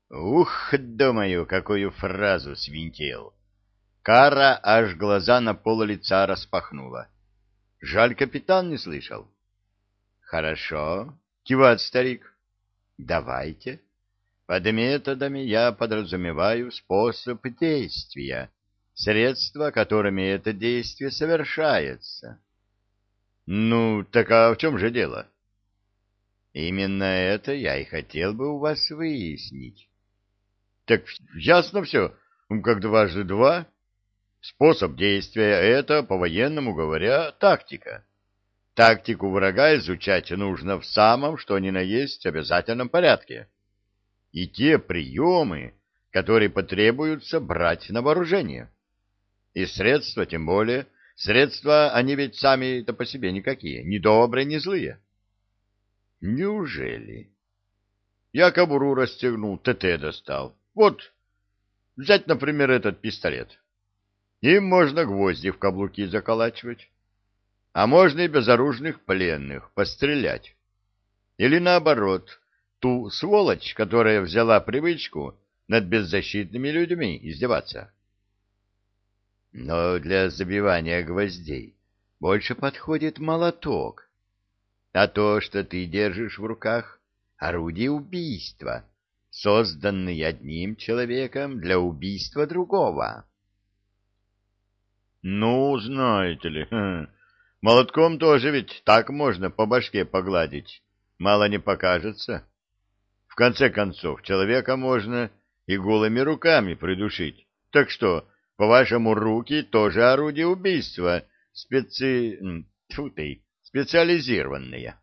Ух, думаю, какую фразу свинтил. Кара аж глаза на пол лица распахнула. Жаль, капитан не слышал. Хорошо, кивает старик. Давайте. Под методами я подразумеваю способ действия, средства, которыми это действие совершается. Ну, так а в чем же дело? Именно это я и хотел бы у вас выяснить. Так ясно все, как дважды два. Способ действия — это, по-военному говоря, тактика. Тактику врага изучать нужно в самом, что ни на есть, обязательном порядке. И те приемы, которые потребуются брать на вооружение. И средства, тем более. Средства, они ведь сами-то по себе никакие, ни добрые, ни злые. Неужели? Я кобуру расстегнул, ТТ достал. Вот, взять, например, этот пистолет. Им можно гвозди в каблуки заколачивать. А можно и безоружных пленных пострелять. Или наоборот, ту сволочь, которая взяла привычку над беззащитными людьми издеваться. Но для забивания гвоздей больше подходит молоток. А то, что ты держишь в руках, орудие убийства, созданное одним человеком для убийства другого. Ну, знаете ли, молотком тоже ведь так можно по башке погладить. Мало не покажется. В конце концов, человека можно и голыми руками придушить. Так что, по-вашему, руки тоже орудие убийства, тьфу ты, специализированные.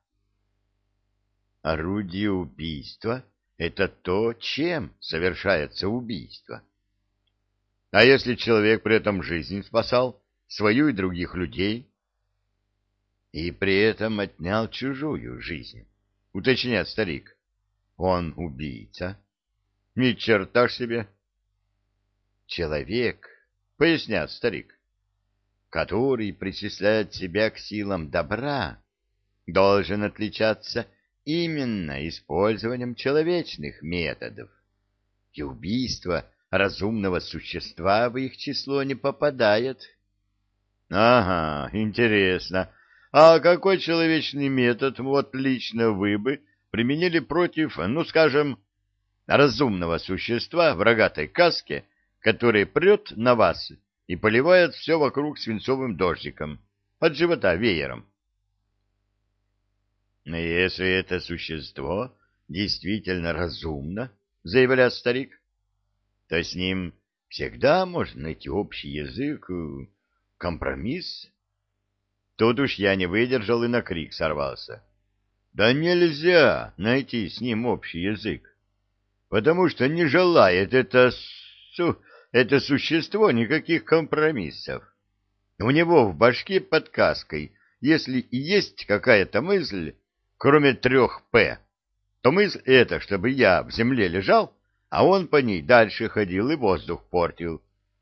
Орудие убийства — это то, чем совершается убийство. А если человек при этом жизнь спасал, свою и других людей, и при этом отнял чужую жизнь, уточняет старик, он убийца? Ни черта ж себе. Человек, поясняет старик, который причисляет себя к силам добра, должен отличаться именно использованием человечных методов. И убийство разумного существа в их число не попадает. Ага, интересно. А какой человечный метод, вот лично вы бы применили против, ну, скажем, разумного существа в рогатой каске, который прет на вас и поливает все вокруг свинцовым дождиком, от живота веером? Но если это существо действительно разумно, заявляет старик, то с ним всегда можно найти общий язык, компромисс. Тут уж я не выдержал и на крик сорвался. Да нельзя найти с ним общий язык, потому что не желает это существо никаких компромиссов. У него в башке под каской, если и есть какая-то мысль, кроме 3 П, то мысль эта, чтобы я в земле лежал, а он по ней дальше ходил и воздух портил.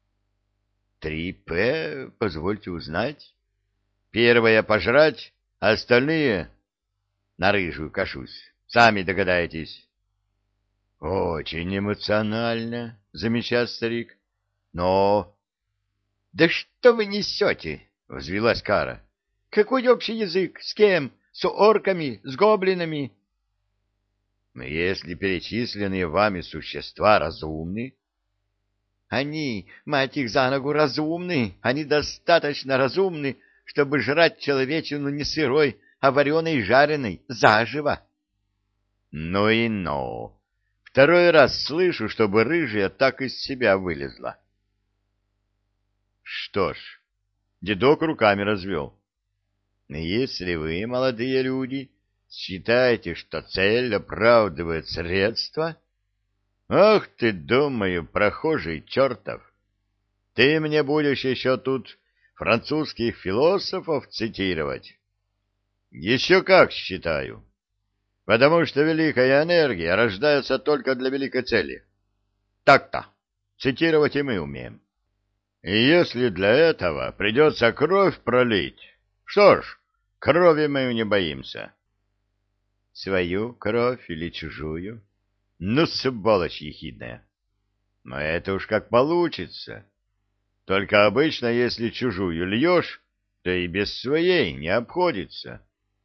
3 П, позвольте узнать. Первое — пожрать, а остальные — на рыжую кашусь. Сами догадаетесь. — Очень эмоционально, — замечает старик. — Но... — Да что вы несете? — взвилась Кара. — Какой общий язык? С кем? С орками? С гоблинами? — Если перечисленные вами существа разумны... — Они, мать их за ногу, разумны. Они достаточно разумны, чтобы жрать человечину не сырой, а вареной и жареной, заживо. Ну и ну. Второй раз слышу, чтобы рыжая так из себя вылезла. Что ж, дедок руками развел. Если вы, молодые люди, считаете, что цель оправдывает средства... Ах ты, думаю, прохожий чертов! Ты мне будешь еще тут французских философов цитировать? Еще как считаю. Потому что великая энергия рождается только для великой цели. Так-то. Цитировать и мы умеем. И если для этого придется кровь пролить, что ж, крови мы не боимся. Свою кровь или чужую? Ну, сволочь ехидная. Но это уж как получится. Только обычно, если чужую льешь, то и без своей не обходится.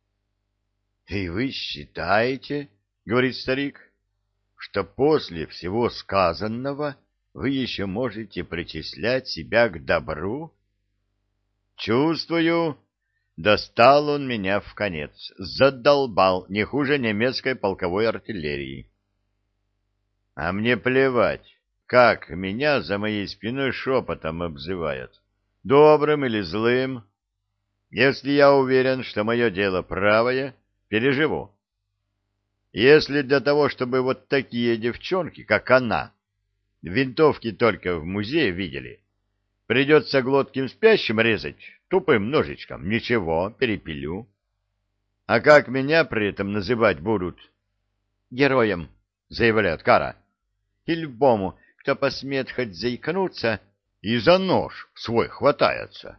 — И вы считаете, — говорит старик, — что после всего сказанного вы еще можете причислять себя к добру? Чувствую, достал он меня вконец, задолбал не хуже немецкой полковой артиллерии. А мне плевать, как меня за моей спиной шепотом обзывают, добрым или злым. Если я уверен, что мое дело правое, переживу. Если для того, чтобы вот такие девчонки, как она, винтовки только в музее видели, придется глотким спящим резать тупым ножичком, ничего, перепилю. А как меня при этом называть будут? Героем, заявляет Кара. И любому, кто посмеет хоть заикнуться, и за нож свой хватается.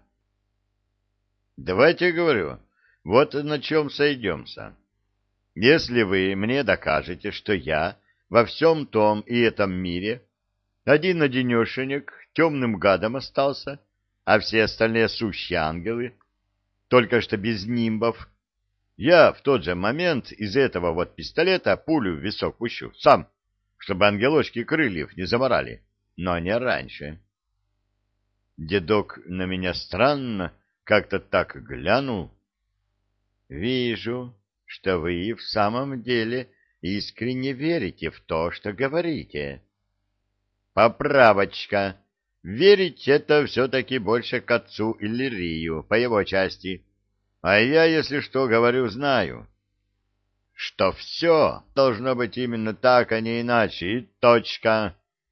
Давайте, говорю, вот на чем сойдемся. Если вы мне докажете, что я во всем том и этом мире один-одинешенек темным гадом остался, а все остальные сущие ангелы, только что без нимбов, я в тот же момент из этого вот пистолета пулю в висок пущу, сам, чтобы ангелочки крыльев не заморали, но не раньше. Дедок на меня странно как-то так глянул. Вижу, что вы и в самом деле искренне верите в то, что говорите. Поправочка. Верить это все-таки больше к отцу Иллирию, по его части. А я, если что говорю, знаю. Что все должно быть именно так, а не иначе, и точка.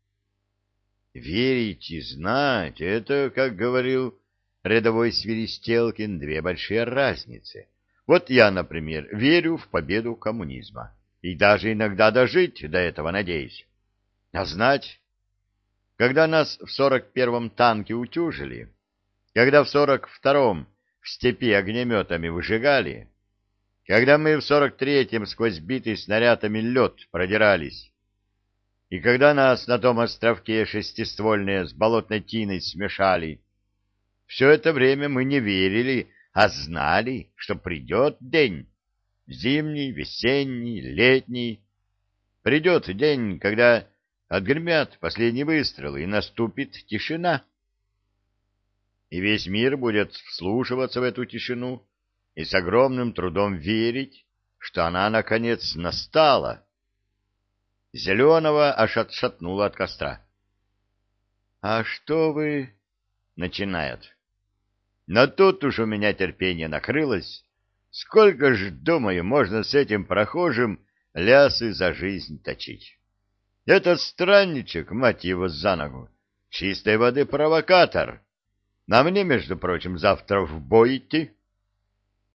Верить и знать — это, как говорил рядовой Свиристелкин, две большие разницы. Вот я, например, верю в победу коммунизма. И даже иногда дожить до этого надеюсь. А знать? Когда нас в 41-м танке утюжили, когда в 42-м в степи огнеметами выжигали, когда мы в 43-м сквозь битый снарядами лед продирались, и когда нас на том островке шестиствольные с болотной тиной смешали, все это время мы не верили, а знали, что придет день, зимний, весенний, летний. Придет день, когда отгремят последние выстрелы, и наступит тишина. И весь мир будет вслушиваться в эту тишину и с огромным трудом верить, что она, наконец, настала. Зеленого аж отшатнуло от костра. — А что вы... — начинает. Но тут уж у меня терпение накрылось. Сколько ж, думаю, можно с этим прохожим лясы за жизнь точить? Этот странничек, мать его, за ногу, чистой воды провокатор. На мне, между прочим, завтра в бой идти.